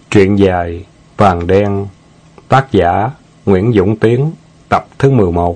Truyện dài Vàng Đen, tác giả Nguyễn Dũng Tiến, tập thứ 11.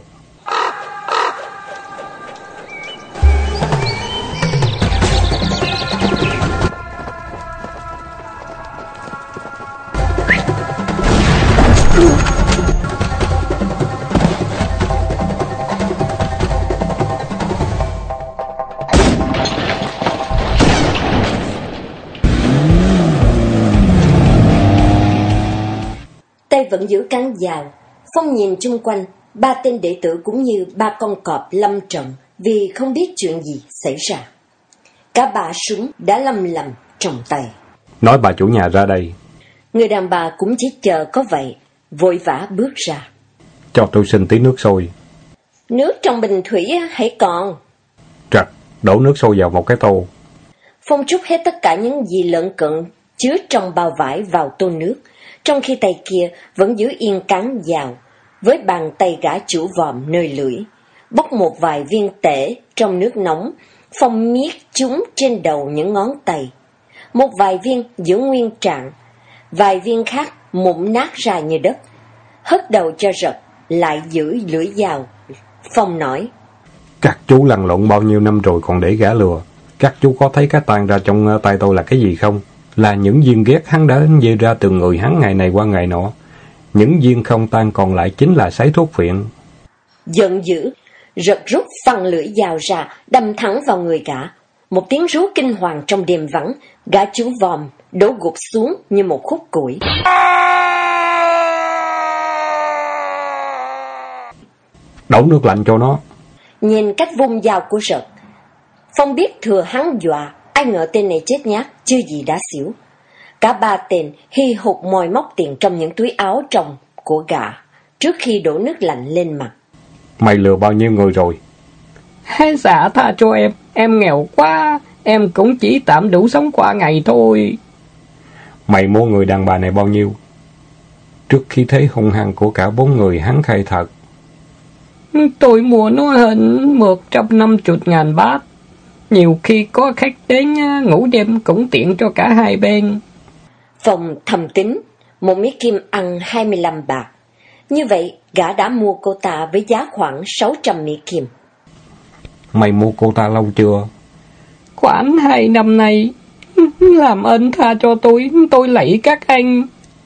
Tay vẫn giữ cán dao. Phong nhìn chung quanh, ba tên đệ tử cũng như ba con cọp lâm trận vì không biết chuyện gì xảy ra. Cả ba súng đã lầm lầm trong tay. Nói bà chủ nhà ra đây. Người đàn bà cũng chỉ chờ có vậy, vội vã bước ra. Cho tôi xin tí nước sôi. Nước trong bình thủy hãy còn. Trật, đổ nước sôi vào một cái tô. Phong trút hết tất cả những gì lợn cận chứa trong bao vải vào tô nước, trong khi tay kia vẫn giữ yên cán dao, với bàn tay gã chủ vòm nơi lưỡi. Bốc một vài viên tể trong nước nóng, Phong miết chúng trên đầu những ngón tay. Một vài viên giữ nguyên trạng, vài viên khác mụn nát ra như đất. Hất đầu cho rật, lại giữ lưỡi dao. Phong nói: Các chú lăn lộn bao nhiêu năm rồi còn để gã lừa. Các chú có thấy cái tan ra trong tay tôi là cái gì không? Là những viên ghét hắn đã dê ra từ người hắn ngày này qua ngày nọ. Những viên không tan còn lại chính là sấy thuốc phiện. Giận dữ, rật rút phăng lưỡi dao ra, đâm thẳng vào người gã. Một tiếng rú kinh hoàng trong đêm vắng, gã chú vòm đổ gục xuống như một khúc củi. Đổ nước lạnh cho nó. Nhìn cách vung dao của rật, Phong biết thừa hắn dọa, ai ngờ tên này chết nhát, chưa gì đã xỉu. Cả ba tên hi hục moi móc tiền trong những túi áo trong của gã, trước khi đổ nước lạnh lên mặt. Mày lừa bao nhiêu người rồi? Hãy xả tha cho em nghèo quá, em cũng chỉ tạm đủ sống qua ngày thôi. Mày mua người đàn bà này bao nhiêu? Trước khi thấy hung hăng của cả bốn người, hắn khai thật. Tôi mua nó hơn 150.000 bát. Nhiều khi có khách đến ngủ đêm cũng tiện cho cả hai bên. Phong thầm tính, một miếng kim ăn 25 bạc. Như vậy, gã đã mua cô ta với giá khoảng 600 miếng kim. Mày mua cô ta lâu chưa? Khoảng 2 năm nay. Làm ơn tha cho tôi lạy các anh.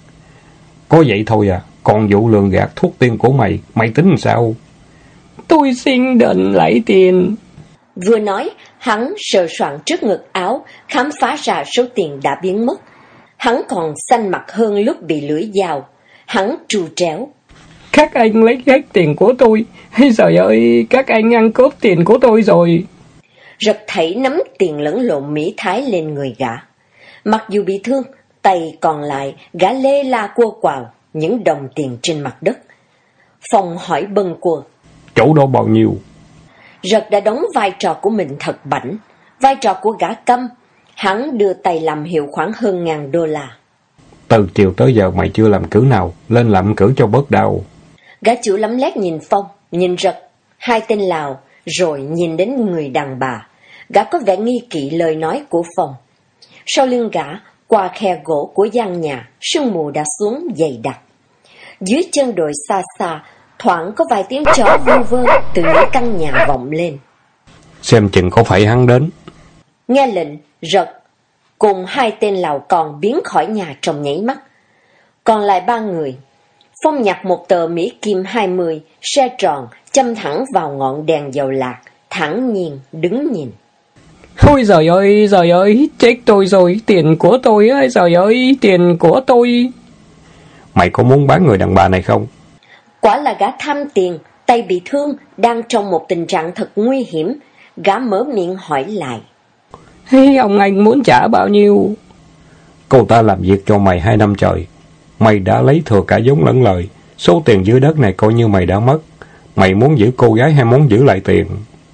Có vậy thôi à? Còn vụ lường gạt thuốc tiên của mày tính sao? Tôi xin định lạy tiền. Vừa nói, hắn sờ soạn trước ngực áo, khám phá ra số tiền đã biến mất. Hắn còn xanh mặt hơn lúc bị lưỡi dao. Hắn trù tréo: Các anh lấy hết tiền của tôi. Trời ơi, các anh ăn cướp tiền của tôi rồi. Rật thảy nắm tiền lẫn lộn Mỹ Thái lên người gã. Mặc dù bị thương, tay còn lại gã lê la cua quào những đồng tiền trên mặt đất. Phong hỏi bâng quơ: Chỗ đó bao nhiêu? Rật đã đóng vai trò của mình thật bảnh, vai trò của gã câm. Hắn đưa tay làm hiệu khoảng hơn $1,000. Từ chiều tới giờ mày chưa làm cử nào, lên làm cử cho bớt đau. Gã chủ lấm lét nhìn Phong, nhìn Rật, hai tên Lào, rồi nhìn đến người đàn bà. Gã có vẻ nghi kỵ lời nói của Phong. Sau lưng gã, qua khe gỗ của gian nhà, sương mù đã xuống dày đặc. Dưới chân đồi xa xa, thoảng có vài tiếng chó vu vơ từ những căn nhà vọng lên. Xem chừng có phải hắn đến. Nghe lệnh, Rật cùng hai tên Lào còn biến khỏi nhà trong nháy mắt. Còn lại ba người. Phong nhặt một tờ Mỹ Kim 20, xe tròn, châm thẳng vào ngọn đèn dầu lạc, thẳng nhiên đứng nhìn. Ôi giời ơi, chết tôi rồi, tiền của tôi ơi, giời ơi, tiền của tôi. Mày có muốn bán người đàn bà này không? Quả là gã tham tiền, tay bị thương, đang trong một tình trạng thật nguy hiểm. Gã mở miệng hỏi lại: Ông anh muốn trả bao nhiêu? Cô ta làm việc cho mày 2 năm trời. Mày đã lấy thừa cả vốn lẫn lời. Số tiền dưới đất này coi như mày đã mất. Mày muốn giữ cô gái hay muốn giữ lại tiền?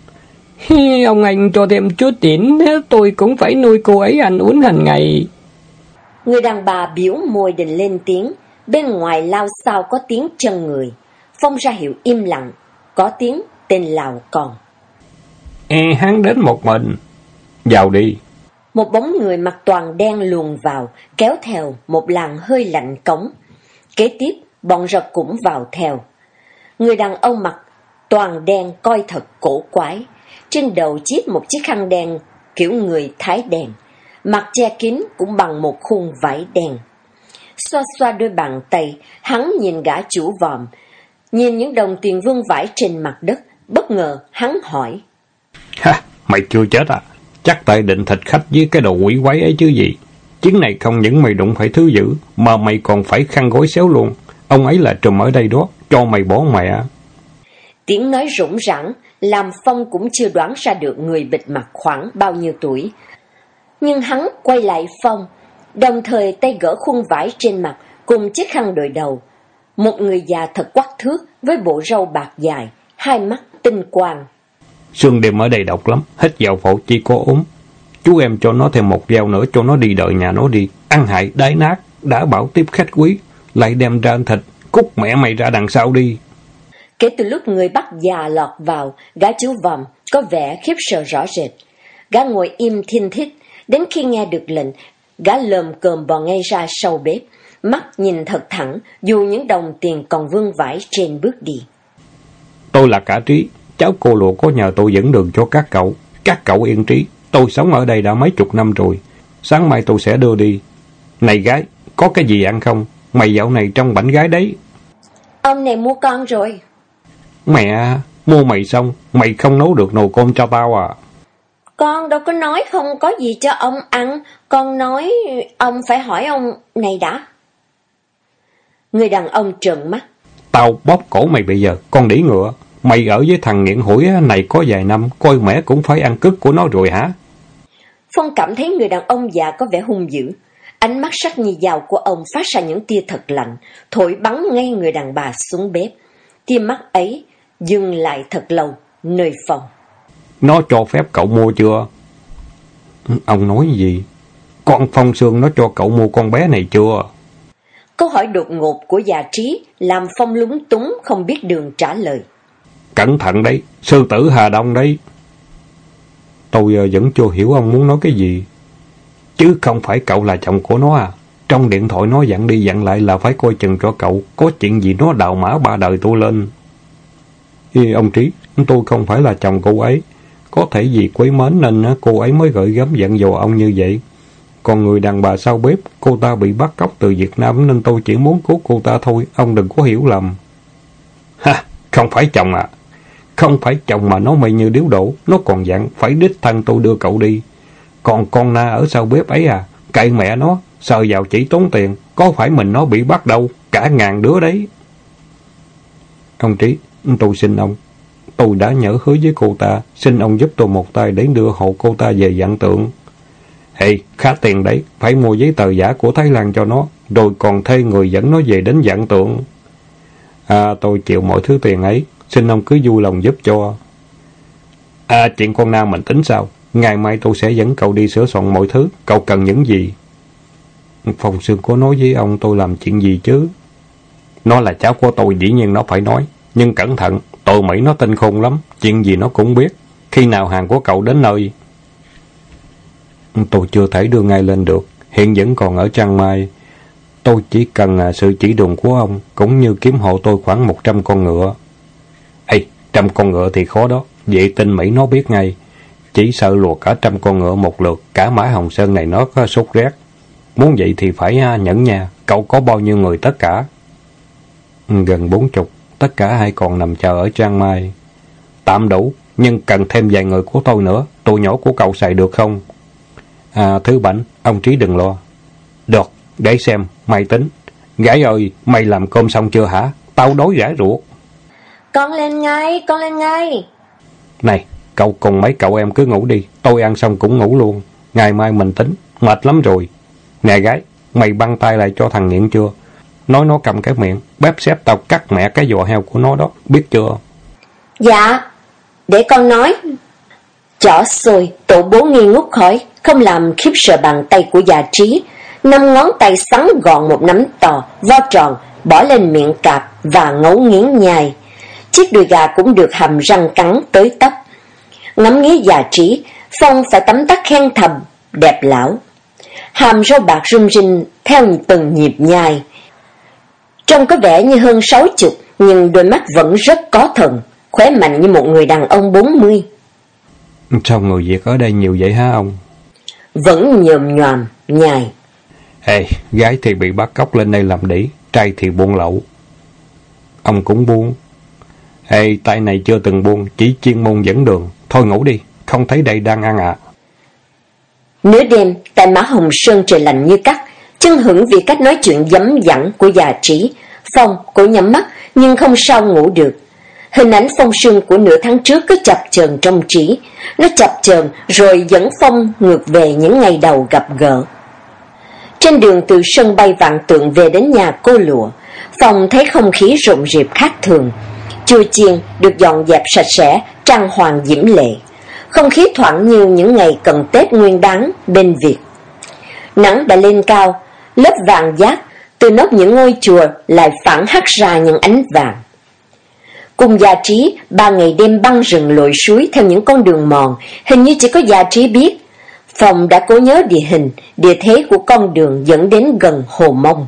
Ông anh cho thêm chút tiền, tôi cũng phải nuôi cô ấy ăn uống hàng ngày. Người đàn bà biểu môi định lên tiếng. Bên ngoài lao xao có tiếng chân người. Phong ra hiệu im lặng. Có tiếng tên Lào còn: Hắn đến một mình. Vào đi. Một bóng người mặc toàn đen luồn vào, kéo theo một làn hơi lạnh cống. Kế tiếp, bọn giật cũng vào theo. Người đàn ông mặc toàn đen coi thật cổ quái. Trên đầu chiếc một chiếc khăn đen kiểu người Thái đen, mặt che kín cũng bằng một khuôn vải đen. Xoa xoa đôi bàn tay, hắn nhìn gã chủ vòm, nhìn những đồng tiền vương vãi trên mặt đất. Bất ngờ hắn hỏi: Ha, mày chưa chết à? Chắc tại định thịt khách với cái đồ quỷ quái ấy chứ gì. Chuyến này không những mày đụng phải thứ dữ, mà mày còn phải khăn gối xéo luôn. Ông ấy là trùm ở đây đó, cho mày bỏ mẹ. Tiếng nói rủng rãng, làm Phong cũng chưa đoán ra được người bịt mặt khoảng bao nhiêu tuổi. Nhưng hắn quay lại Phong, đồng thời tay gỡ khuôn vải trên mặt cùng chiếc khăn đội đầu. Một người già thật quắc thước với bộ râu bạc dài, hai mắt tinh quang. Sương đêm ở đây độc lắm, hết vào phổi chỉ có ốm. Chú em cho nó thêm một dao nữa cho nó đi đợi nhà nó đi. Ăn hại đái nát, đã bảo tiếp khách quý, lại đem ra ăn thịt, cút mẹ mày ra đằng sau đi. Kể từ lúc người bắt già lọt vào, gã chú vòm có vẻ khiếp sợ rõ rệt. Gã ngồi im thiên thít, đến khi nghe được lệnh, gã lồm cồm bò ngay ra sau bếp, mắt nhìn thật thẳng, dù những đồng tiền còn vương vãi trên bước đi. Tôi là Cả Trí, cháu cô lụa có nhờ tôi dẫn đường cho các cậu. Các cậu yên trí, tôi sống ở đây đã mấy chục năm rồi. Sáng mai tôi sẽ đưa đi. Này gái, có cái gì ăn không? Mày dạo này trông bảnh gái đấy. Ông này mua con rồi. Mẹ, mua mày xong, mày không nấu được nồi cơm cho tao à? Con đâu có nói không có gì cho ông ăn, con nói ông phải hỏi ông này đã. Người đàn ông trợn mắt. Tao bóp cổ mày bây giờ, con đĩ ngựa. Mày ở với thằng nghiện hủi này có vài năm, coi mẹ cũng phải ăn cứt của nó rồi hả? Phong cảm thấy người đàn ông già có vẻ hung dữ. Ánh mắt sắc như dao của ông phát ra những tia thật lạnh, thổi bắn ngay người đàn bà xuống bếp. Tia mắt ấy dừng lại thật lâu nơi Phong. Nó cho phép cậu mua chưa? Ông nói gì? Con Phong Sương nó cho cậu mua con bé này chưa? Câu hỏi đột ngột của già Trí làm Phong lúng túng không biết đường trả lời. Cẩn thận đấy, sư tử Hà Đông đấy. Tôi vẫn chưa hiểu ông muốn nói cái gì. Chứ không phải cậu là chồng của nó à? Trong điện thoại nó dặn đi dặn lại là phải coi chừng cho cậu. Có chuyện gì nó đào mã ba đời tôi lên. Ông Trí, tôi không phải là chồng cô ấy. Có thể vì quý mến nên cô ấy mới gửi gắm dặn dò ông như vậy. Còn người đàn bà sau bếp, cô ta bị bắt cóc từ Việt Nam nên tôi chỉ muốn cứu cô ta thôi. Ông đừng có hiểu lầm. Ha, không phải chồng à? Không phải chồng mà nó mày như điếu đổ. Nó còn dặn phải đích thân tôi đưa cậu đi. Còn con Na ở sau bếp ấy à? Cậy mẹ nó, sờ vào chỉ tốn tiền. Có phải mình nó bị bắt đâu, cả ngàn đứa đấy. Ông Trí, tôi xin ông. Tôi đã nhỡ hứa với cô ta, xin ông giúp tôi một tay để đưa hộ cô ta về Vạn Tượng. Ê, khá tiền đấy, phải mua giấy tờ giả của Thái Lan cho nó, rồi còn thuê người dẫn nó về đến Vạn Tượng. Tôi chịu mọi thứ tiền ấy, xin ông cứ vui lòng giúp cho. Chuyện con Na mình tính sao? Ngày mai tôi sẽ dẫn cậu đi sửa soạn mọi thứ, cậu cần những gì? Phong Sương có nói với ông tôi làm chuyện gì chứ? Nó là cháu của tôi, dĩ nhiên nó phải nói. Nhưng cẩn thận, tụi Mỹ nó tinh khôn lắm, chuyện gì nó cũng biết. Khi nào hàng của cậu đến nơi? Tôi chưa thể đưa ngay lên được, hiện vẫn còn ở Chiang Mai. Tôi chỉ cần sự chỉ đường của ông, cũng như kiếm hộ tôi khoảng 100 con ngựa. 100 con ngựa thì khó đó, vệ tinh Mỹ nó biết ngay. Chỉ sợ luộc cả 100 con ngựa một lượt, cả Mã Hồng Sơn này nó có sốt rét. Muốn vậy thì phải nhẫn nha, cậu có bao nhiêu người tất cả? Gần 40, tất cả hay còn nằm chờ ở Chiang Mai. Tạm đủ, nhưng cần thêm vài người của tôi nữa, tụi nhỏ của cậu xài được không? Thứ Bảy, ông Trí đừng lo. Được, để xem, mày tính. Gái ơi, mày làm cơm xong chưa hả? Tao đói rã ruột. Con lên ngay, con lên ngay. Này, cậu cùng mấy cậu em cứ ngủ đi, tôi ăn xong cũng ngủ luôn. Ngày mai mình tính, mệt lắm rồi. Nè gái, mày băng tay lại cho thằng nghiện chưa? Nói nó cầm cái miệng, bếp xếp tao cắt mẹ cái giò heo của nó đó, biết chưa? Dạ, để con nói. Chỏ xôi, tổ bố nghi ngút khói, không làm khiếp sợ bàn tay của già Trí. 5 ngón tay sắn gọn một nắm to, vo tròn, bỏ lên miệng cạp và ngấu nghiến nhai. Chiếc đùi gà cũng được hầm răng cắn tới tấp. Ngắm nghía già Trí, Phong phải tấm tắc khen thầm, đẹp lão. Hàm râu bạc rung rinh theo từng nhịp nhai. Trông có vẻ như hơn 60, nhưng đôi mắt vẫn rất có thần, khỏe mạnh như một người đàn ông 40. Sao người Việt ở đây nhiều vậy hả ông? Vẫn nhòm nhòm, nhài. Ê, gái thì bị bắt cóc lên đây làm đĩ, trai thì buôn lậu. Ông cũng buôn. Ê, tay này chưa từng buôn, chỉ chuyên môn dẫn đường. Thôi ngủ đi, không thấy đây đang ăn ạ. Nửa đêm, tại Mã Hồng Sơn trời lạnh như cắt, chân hững vì cách nói chuyện dấm dẳng của già Trí. Phong cố nhắm mắt, nhưng không sao ngủ được. Hình ảnh Phong Sương của nửa tháng trước cứ chập chờn trong trí. Nó chập chờn rồi dẫn Phong ngược về những ngày đầu gặp gỡ. Trên đường từ sân bay Vạn Tượng về đến nhà cô Lụa, Phong thấy không khí rộn rịp khác thường. Chùa chiền được dọn dẹp sạch sẽ, trang hoàng diễm lệ. Không khí thoảng như những ngày cận Tết Nguyên Đán bên Việt. Nắng đã lên cao, lớp vàng giác từ nóc những ngôi chùa lại phản hắt ra những ánh vàng. Cùng già Trí 3 ngày đêm băng rừng lội suối theo những con đường mòn, hình như chỉ có già Trí biết. Phong đã cố nhớ địa hình, địa thế của con đường dẫn đến gần Hồ Mông.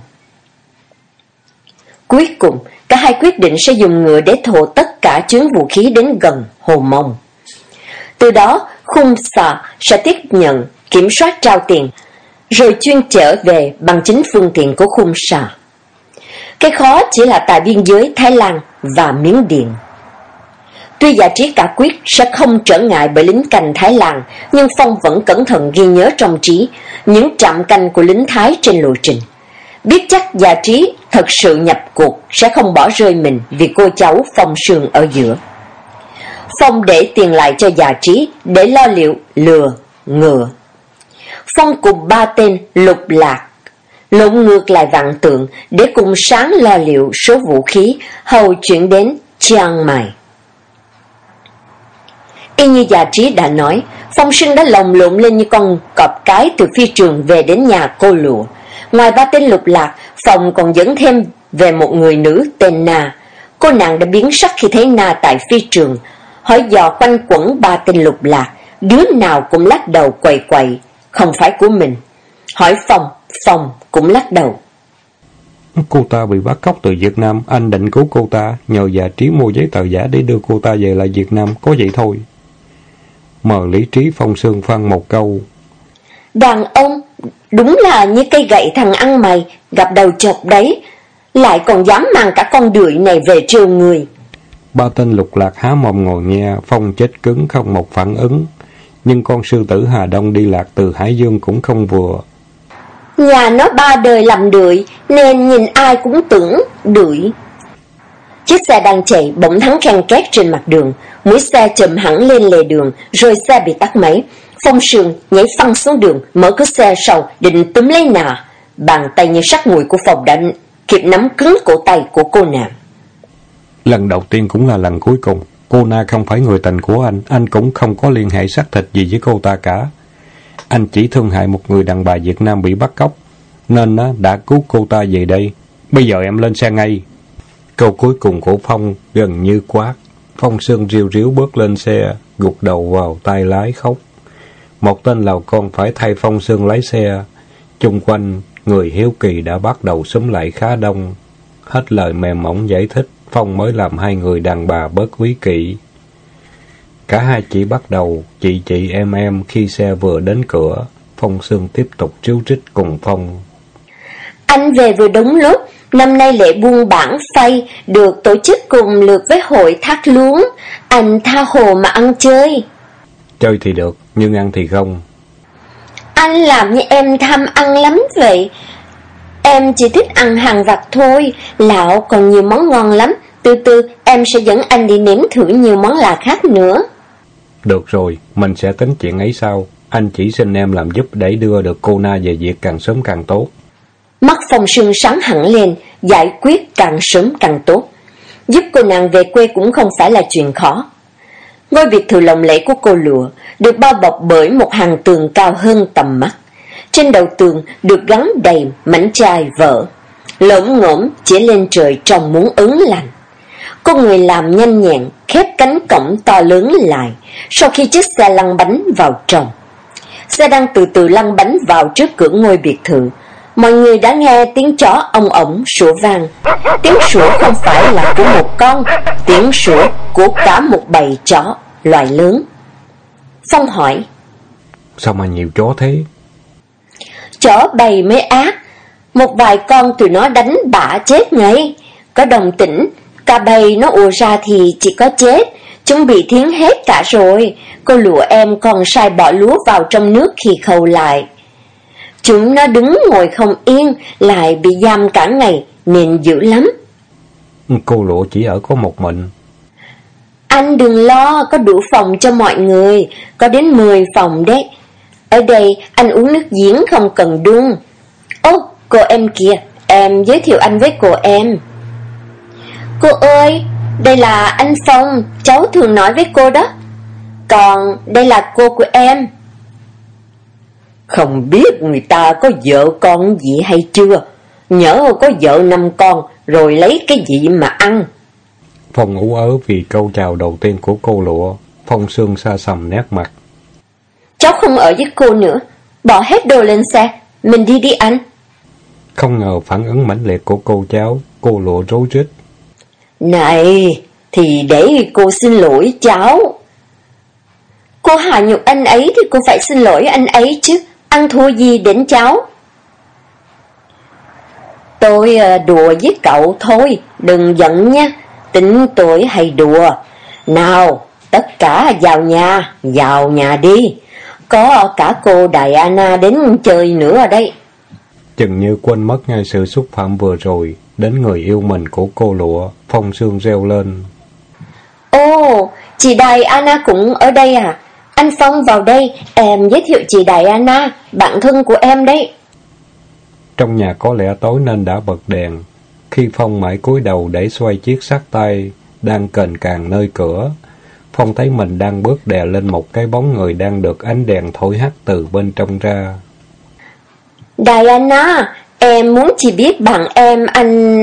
Cuối cùng, cả hai quyết định sẽ dùng ngựa để thồ tất cả chuyến vũ khí đến gần Hồ Mông. Từ đó, khung xà sẽ tiếp nhận, kiểm soát trao tiền, rồi chuyên trở về bằng chính phương tiện của khung xà. Cái khó chỉ là tại biên giới Thái Lan và Miến Điện. Tuy già Trí cả quyết sẽ không trở ngại bởi lính canh Thái Lan, nhưng Phong vẫn cẩn thận ghi nhớ trong trí những trạm canh của lính Thái trên lộ trình. Biết chắc già Trí thật sự nhập cuộc sẽ không bỏ rơi mình vì cô cháu Phong Sương ở giữa. Phong để tiền lại cho già Trí để lo liệu lừa, ngựa. Phong cùng 3 tên Lục Lạc lộn ngược lại Vạn Tượng để cùng Sáng lo liệu số vũ khí hầu chuyển đến Chiang Mai. Y như già Trí đã nói, Phong Sương đã lồng lộn lên như con cọp cái từ phi trường về đến nhà cô Lụa. Ngoài 3 tên Lục Lạc, Phong còn dẫn thêm về một người nữ tên Na. Cô nàng đã biến sắc khi thấy Na tại phi trường, hỏi dò quanh quẩn 3 tên Lục Lạc, đứa nào cũng lắc đầu quậy quậy, không phải của mình. Hỏi Phong cũng lắc đầu. Cô ta bị bắt cóc từ Việt Nam, anh định cứu cô ta, nhờ già Trí mua giấy tờ giả để đưa cô ta về lại Việt Nam, có vậy thôi. Mờ lý trí Phong Sương phăng một câu. Đàn ông đúng là như cây gậy thằng ăn mày, gặp đầu chọc đấy, lại còn dám mang cả con đười này về trêu người. 3 tên Lục Lạc há mồm ngồi nghe, Phong chết cứng không một phản ứng. Nhưng con sư tử Hà Đông đi lạc từ Hải Dương cũng không vừa. Nhà nó 3 đời làm đưởi, nên nhìn ai cũng tưởng đưởi. Chiếc xe đang chạy bỗng thắng ken két trên mặt đường, mũi xe chầm hẳn lên lề đường, rồi xe bị tắt máy. Phong Sương nhảy phăng xuống đường, mở cửa xe sau định túm lấy Na. Bàn tay như sắt mùi của Phong đã kịp nắm cứng cổ tay của cô nàng. Lần đầu tiên cũng là lần cuối cùng. Cô Na không phải người tình của anh cũng không có liên hệ xác thịt gì với cô ta cả. Anh chỉ thương hại một người đàn bà Việt Nam bị bắt cóc, nên đã cứu cô ta về đây. Bây giờ em lên xe ngay. Câu cuối cùng của Phong gần như quát. Phong Sương riu riu bước lên xe, gục đầu vào tay lái khóc. Một tên lào con phải thay Phong Sương lái xe. Chung quanh, người hiếu kỳ đã bắt đầu xúm lại khá đông. Hết lời mềm mỏng giải thích, Phong mới làm hai người đàn bà bớt quý kỵ. Cả hai chỉ bắt đầu chị em khi xe vừa đến cửa. Phong Sương tiếp tục ríu rít cùng Phong. Anh về vừa đúng lúc, năm nay lễ buôn bản Phay được tổ chức cùng lượt với hội thác luống. Anh tha hồ mà ăn chơi. Chơi thì được, nhưng ăn thì không. Anh làm như em tham ăn lắm vậy. Em chỉ thích ăn hàng vặt thôi, lão còn nhiều món ngon lắm. Từ từ em sẽ dẫn anh đi nếm thử nhiều món lạ khác nữa. Được rồi, mình sẽ tính chuyện ấy sau. Anh chỉ xin em làm giúp để đưa được cô Na về Việt càng sớm càng tốt. Mắt Phong Sương sáng hẳn lên, giải quyết càng sớm càng tốt. Giúp cô nàng về quê cũng không phải là chuyện khó. Ngôi biệt thự lộng lẫy của cô Lụa được bao bọc bởi một hàng tường cao hơn tầm mắt. Trên đầu tường được gắn đầy mảnh chai vỡ, lởm ngởm chỉ lên trời trông muốn ứng lạnh. Cô người làm nhanh nhẹn khép cánh cổng to lớn lại sau khi chiếc xe lăn bánh vào trong. xe đang từ từ lăn bánh vào trước cửa ngôi biệt thự. Mọi người đã nghe tiếng chó ong ổng sủa vang. Tiếng sủa không phải là của một con, tiếng sủa của cả một bầy chó loại lớn. Phong hỏi: Sao mà nhiều chó thế? Chó bầy mới ác, một vài con tụi nó đánh bả chết ngay. Có đồng tĩnh, cả bầy nó ùa ra thì chỉ có chết. Chúng bị thiến hết cả rồi. Cô lụa em còn sai bỏ lúa vào trong nước khi khâu lại. Chúng nó đứng ngồi không yên, lại bị giam cả ngày nên dữ lắm. Cô lụa chỉ ở có một mình. Anh đừng lo, có đủ phòng cho mọi người, có đến 10 phòng đấy. Ở đây anh uống nước giếng không cần đun. Ô, cô em kìa, em giới thiệu anh với cô em. Cô ơi, đây là anh Phong, cháu thường nói với cô đó. Còn đây là cô của em. Không biết người ta có vợ con gì hay chưa? Nhỡ có vợ 5 con rồi lấy cái gì mà ăn? Phong ú ớ vì câu chào đầu tiên của cô lụa. Phong Sương xa sầm nét mặt. Cháu không ở với cô nữa, bỏ hết đồ lên xe, mình đi anh. Không ngờ phản ứng mãnh liệt của cô cháu, cô lụa rối rít. Này, thì để cô xin lỗi cháu. Cô hạ nhục anh ấy thì cô phải xin lỗi anh ấy chứ, ăn thua gì đến cháu. Tôi đùa với cậu thôi, đừng giận nha, tính tôi hay đùa. Nào, tất cả vào nhà đi. Có cả cô Diana đến chơi nữa ở đây. Chừng như quên mất ngay sự xúc phạm vừa rồi đến người yêu mình của cô lụa, Phong Sương reo lên. Ồ, chị Diana cũng ở đây à? Anh Phong vào đây, em giới thiệu chị Diana, bạn thân của em đấy. Trong nhà có lẽ tối nên đã bật đèn. Khi Phong mãi cúi đầu để xoay chiếc sắt tay đang kềnh càng nơi cửa, Phong thấy mình đang bước đè lên một cái bóng người đang được ánh đèn thổi hắt từ bên trong ra. Diana, em muốn chị biết bạn em anh...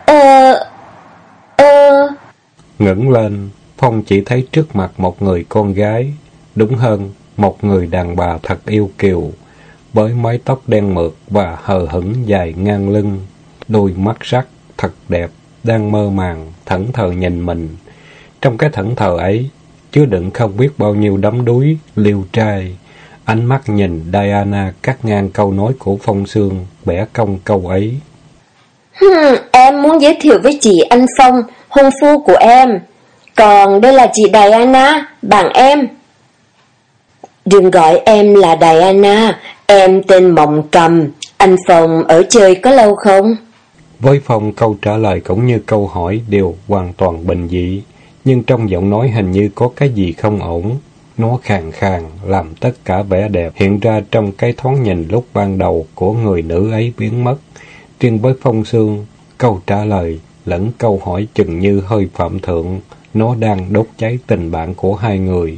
Ngẩng lên, Phong chỉ thấy trước mặt một người con gái, đúng hơn, một người đàn bà thật yêu kiều, với mái tóc đen mượt và hờ hững dài ngang lưng, đôi mắt sắc thật đẹp, đang mơ màng, thẫn thờ nhìn mình. Trong cái thẫn thờ ấy, chứa đựng không biết bao nhiêu đắm đuối, liêu trai. Ánh mắt nhìn Diana cắt ngang câu nói của Phong Sương, bẻ cong câu ấy. Em muốn giới thiệu với chị anh Phong, hôn phu của em. Còn đây là chị Diana, bạn em. Đừng gọi em là Diana, em tên Mộng Cầm. Anh Phong ở chơi có lâu không? Với Phong, câu trả lời cũng như câu hỏi đều hoàn toàn bình dị, nhưng trong giọng nói hình như có cái gì không ổn. Nó khàn khàn, làm tất cả vẻ đẹp hiện ra trong cái thoáng nhìn lúc ban đầu của người nữ ấy biến mất. Riêng với Phong Sương, câu trả lời lẫn câu hỏi chừng như hơi phạm thượng, nó đang đốt cháy tình bạn của hai người.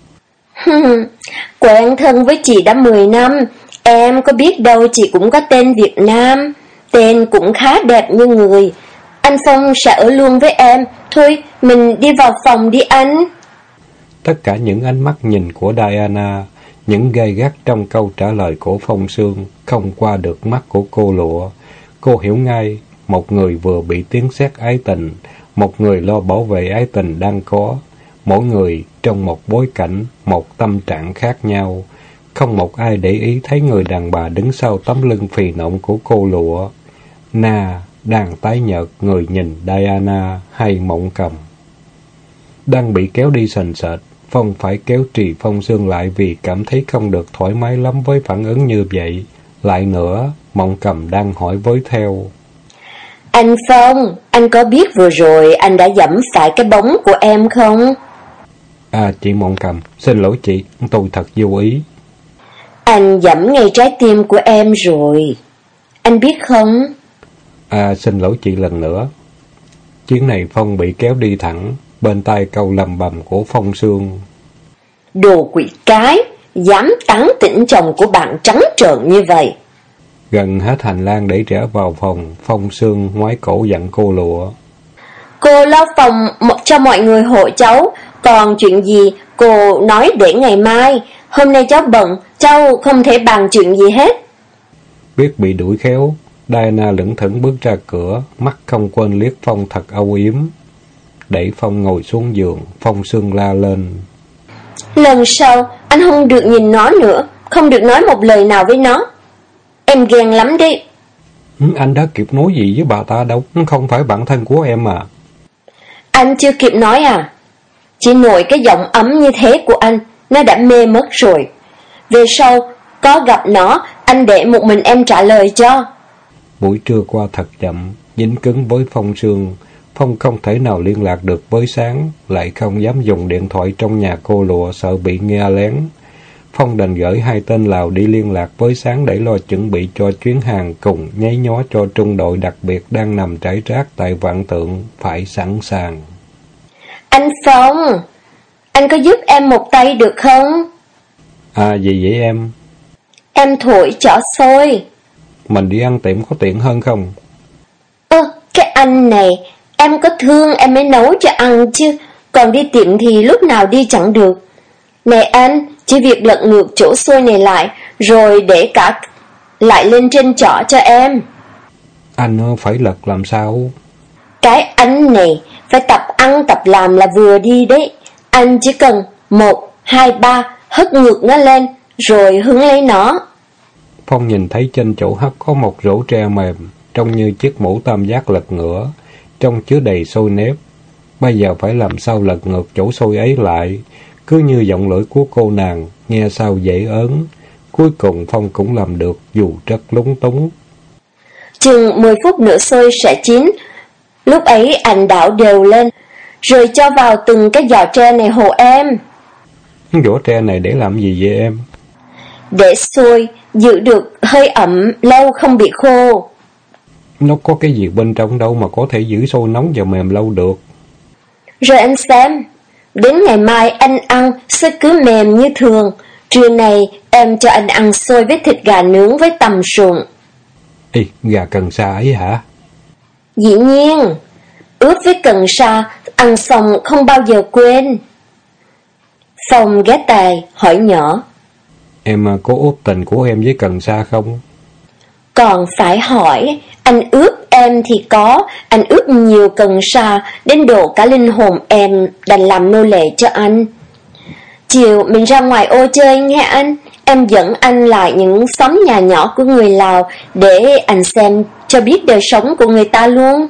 Quen thân với chị đã 10 năm, em có biết đâu chị cũng có tên Việt Nam, tên cũng khá đẹp như người. Anh Phong sẽ ở luôn với em, thôi mình đi vào phòng đi anh. Tất cả những ánh mắt nhìn của Diana, những gay gắt trong câu trả lời của Phong Sương không qua được mắt của cô lụa. Cô hiểu ngay, một người vừa bị tiếng sét ái tình, một người lo bảo vệ ái tình đang có. Mỗi người trong một bối cảnh, một tâm trạng khác nhau. Không một ai để ý thấy người đàn bà đứng sau tấm lưng phì nộn của cô lụa. Na đang tái nhợt, người nhìn Diana hay Mộng Cầm đang bị kéo đi sền sệt. Phong phải kéo Trì Phong Sương lại vì cảm thấy không được thoải mái lắm với phản ứng như vậy. Lại nữa, Mộng Cầm đang hỏi với theo. Anh Phong, anh có biết vừa rồi anh đã dẫm phải cái bóng của em không? À, chị Mộng Cầm, xin lỗi chị, tôi thật vô ý. Anh dẫm ngay trái tim của em rồi. Anh biết không? À, xin lỗi chị lần nữa. Chuyến này Phong bị kéo đi thẳng, bên tai câu lầm bầm của Phong Sương. Đồ quỷ cái, dám tán tỉnh chồng của bạn trắng trợn như vậy. Gần hết hành lang để trở vào phòng, Phong Sương ngoái cổ dặn cô lụa. Cô lo phòng cho mọi người hộ cháu, còn chuyện gì cô nói để ngày mai. hôm nay cháu bận, cháu không thể bàn chuyện gì hết. Biết bị đuổi khéo, Diana lững thững bước ra cửa, mắt không quên liếc Phong thật âu yếm. Đẩy Phong ngồi xuống giường, Phong Sương la lên. Lần sau, anh không được nhìn nó nữa, không được nói một lời nào với nó. Em ghen lắm đi. Anh đã kịp nói gì với bà ta đâu, không phải bạn thân của em à. Anh chưa kịp nói à? Chỉ nội cái giọng ấm như thế của anh, nó đã mê mất rồi. Về sau, có gặp nó, anh để một mình em trả lời cho. Buổi trưa qua thật chậm, dính cứng với Phong Sương. Phong không thể nào liên lạc được với Sáng, lại không dám dùng điện thoại trong nhà cô Lụa sợ bị nghe lén. Phong đành gửi 2 tên Lào đi liên lạc với Sáng để lo chuẩn bị cho chuyến hàng cùng nháy nhó cho trung đội đặc biệt đang nằm trải rác tại Vạn Tượng phải sẵn sàng. Anh Phong, anh có giúp em một tay được không? À gì vậy em? Em thổi chỏ xôi. Mình đi ăn tiệm có tiện hơn không? Cái anh này, em có thương em mới nấu cho ăn chứ, còn đi tiệm thì lúc nào đi chẳng được. Này anh, chỉ việc lật ngược chỗ xôi này lại, rồi để cả lại lên trên chỏ cho em. Anh phải lật làm sao? Cái anh này, phải tập ăn tập làm là vừa đi đấy. Anh chỉ cần 1, 2, 3 hất ngược nó lên, rồi hứng lấy nó. Phong nhìn thấy trên chỗ hất có một rổ tre mềm, trông như chiếc mũ tam giác lật ngửa, trong chứa đầy xôi nếp. Bây giờ phải làm sao lật ngược chỗ xôi ấy lại, cứ như giọng lưỡi của cô nàng, nghe sao dễ ớn. Cuối cùng Phong cũng làm được dù rất lúng túng. Chừng 10 phút nữa xôi sẽ chín, lúc ấy anh đảo đều lên, rồi cho vào từng cái giò tre này hộ em. Giỏ tre này để làm gì vậy em? Để xôi giữ được hơi ẩm lâu không bị khô. Nó có cái gì bên trong đâu mà có thể giữ xôi nóng và mềm lâu được. Rồi anh xem, đến ngày mai anh ăn xôi cứ mềm như thường. Trưa này em cho anh ăn xôi với thịt gà nướng với tằm sụn. Ê, gà cần sa ấy hả? Dĩ nhiên, ướp với cần sa, ăn xong không bao giờ quên. Phong ghé tai hỏi nhỏ. Em có út tình của em với cần sa không? Còn phải hỏi, anh ướp em thì có, anh ướp nhiều cần sa, đến độ cả linh hồn em đành làm nô lệ cho anh. Chiều mình ra ngoài ô chơi nghe anh, em dẫn anh lại những xóm nhà nhỏ của người Lào để anh xem cho biết đời sống của người ta luôn.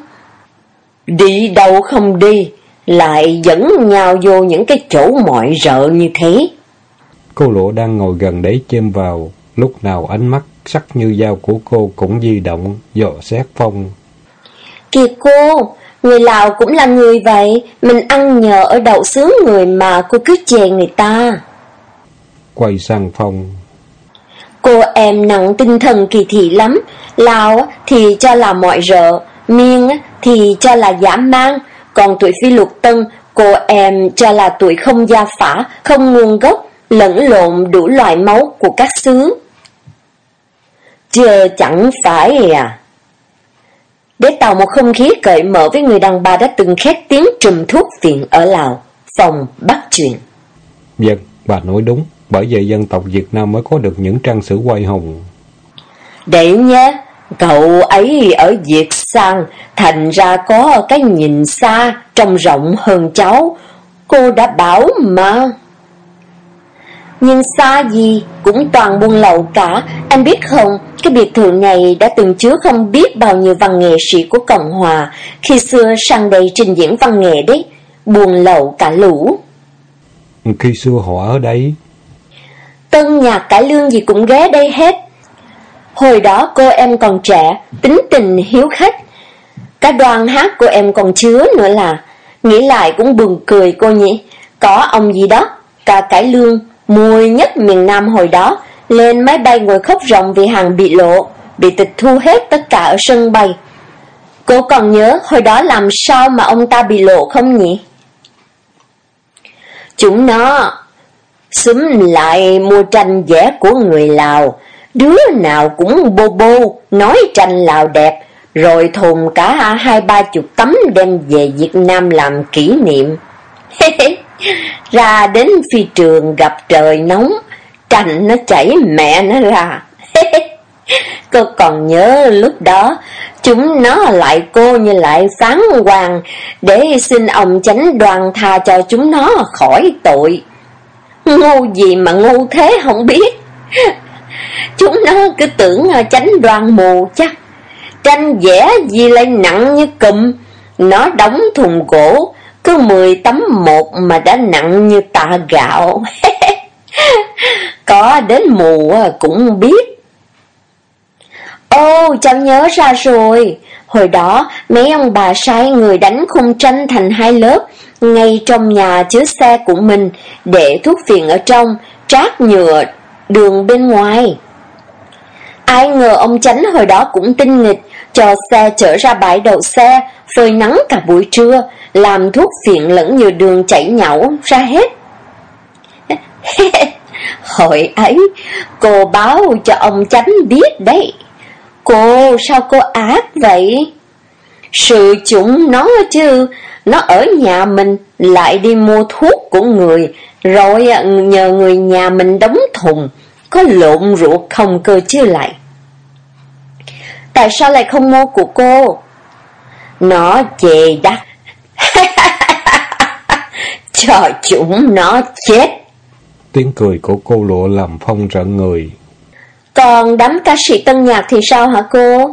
Đi đâu không đi, lại dẫn nhau vô những cái chỗ mọi rợ như thế. Cô Lụa đang ngồi gần đấy chêm vào, lúc nào ánh mắt sắc như dao của cô cũng di động, dò xét Phong. Kìa cô, người Lào cũng là người vậy, mình ăn nhờ ở đậu xứ người mà cô cứ chèn người ta. Quay sang Phong. Cô em nặng tinh thần kỳ thị lắm, Lào thì cho là mọi rợ, Miên thì cho là dã man, còn tuổi Phi Lục Tân, cô em cho là tuổi không gia phả, không nguồn gốc, lẫn lộn đủ loại máu của các xứ. Chứ chẳng phải à. Để tạo một không khí cởi mở với người đàn bà đã từng khét tiếng trùm thuốc viện ở Lào, Phong bắt chuyện. Vâng, bà nói đúng, bởi vậy dân tộc Việt Nam mới có được những trang sử oai hùng. Đấy nhé, cậu ấy ở Việt sang, thành ra có cái nhìn xa, trông rộng hơn cháu, cô đã bảo mà. Nhưng xa gì cũng toàn buôn lậu cả, anh biết không, cái biệt thự này đã từng chứa không biết bao nhiêu văn nghệ sĩ của Cộng Hòa, khi xưa sang đây trình diễn văn nghệ đấy, buôn lậu cả lũ. Khi xưa họ ở đây, Tân nhạc cải lương gì cũng ghé đây hết. Hồi đó cô em còn trẻ, tính tình hiếu khách, cả đoàn hát cô em còn chứa nữa là, nghĩ lại cũng buồn cười cô nhỉ, có ông gì đó, cả cải lương, mùi nhất miền Nam hồi đó, lên máy bay ngồi khóc ròng vì hàng bị lộ, bị tịch thu hết tất cả ở sân bay. Cô còn nhớ hồi đó làm sao mà ông ta bị lộ không nhỉ? Chúng nó xúm lại mua tranh vẽ của người Lào, đứa nào cũng bô bô, nói tranh Lào đẹp, rồi thùng cả 20-30 tấm đem về Việt Nam làm kỷ niệm. Ra đến phi trường gặp trời nóng, Tranh nó chảy mẹ nó ra. Cô còn nhớ lúc đó chúng nó lại cô như lại phán hoàng để xin ông chánh đoàn tha cho chúng nó khỏi tội. Ngu gì mà ngu thế không biết. Chúng nó cứ tưởng chánh đoàn mù chắc. Tranh vẽ gì lại nặng như cụm. Nó đóng thùng gỗ cứ 10 tấm một mà đã nặng như tạ gạo. Có đến mù cũng biết. Ô, cháu nhớ ra rồi. Hồi đó mấy ông bà sai người đánh khung tranh thành 2 lớp ngay trong nhà chứa xe của mình, để thuốc phiện ở trong, trát nhựa đường bên ngoài. Ai ngờ ông chánh hồi đó cũng tinh nghịch, cho xe chở ra bãi đậu xe, phơi nắng cả buổi trưa, làm thuốc phiện lẫn nhựa đường chảy nhão ra hết. Hồi ấy, cô báo cho ông chánh biết đấy. Cô, sao cô ác vậy? Sự chúng nó chứ, nó ở nhà mình lại đi mua thuốc của người, rồi nhờ người nhà mình đóng thùng, có lộn ruột không cơ chứ lại. Tại sao lại không mua của cô? Nó chê đắt. Cho chúng nó chết. Tiếng cười của cô Lụa làm Phong rợn người. Còn đám ca sĩ tân nhạc thì sao hả cô?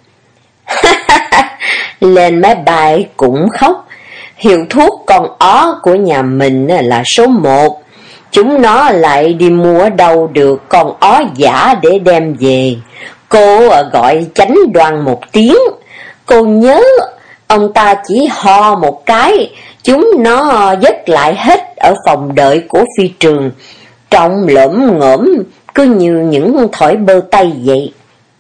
Lên máy bay cũng khóc. Hiệu thuốc con ó của nhà mình là số 1. Chúng nó lại đi mua ở đâu được con ó giả để đem về. Cô gọi chánh đoàn một tiếng. Cô nhớ ông ta chỉ ho một cái, chúng nó dứt lại hết ở phòng đợi của phi trường, trông lởm ngởm cứ như những thỏi bơ tay vậy.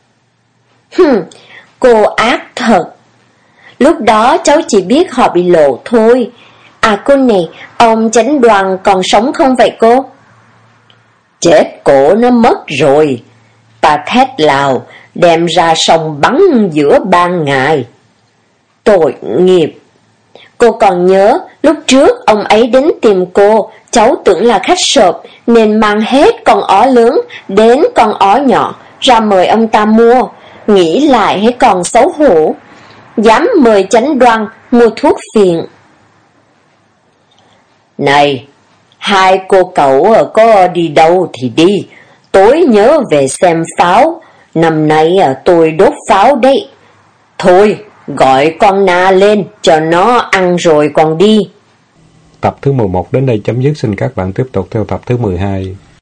Cô ác thật. Lúc đó cháu chỉ biết họ bị lộ thôi. À cô này, ông chánh đoàn còn sống không vậy cô? Chết cổ nó mất rồi. Ta thét lào, đem ra sông bắn giữa ban ngày. Tội nghiệp. Cô còn nhớ, lúc trước ông ấy đến tìm cô, cháu tưởng là khách sộp, nên mang hết con ó lớn đến con ó nhỏ, ra mời ông ta mua. Nghĩ lại hay còn xấu hổ. Dám mời chánh đoàn mua thuốc phiện. Này, 2 cô cậu có đi đâu thì đi, tối nhớ về xem pháo, năm nay tôi đốt pháo đấy. Thôi, gọi con Na lên cho nó ăn rồi còn đi. Tập thứ 11 đến đây chấm dứt, xin các bạn tiếp tục theo tập thứ 12.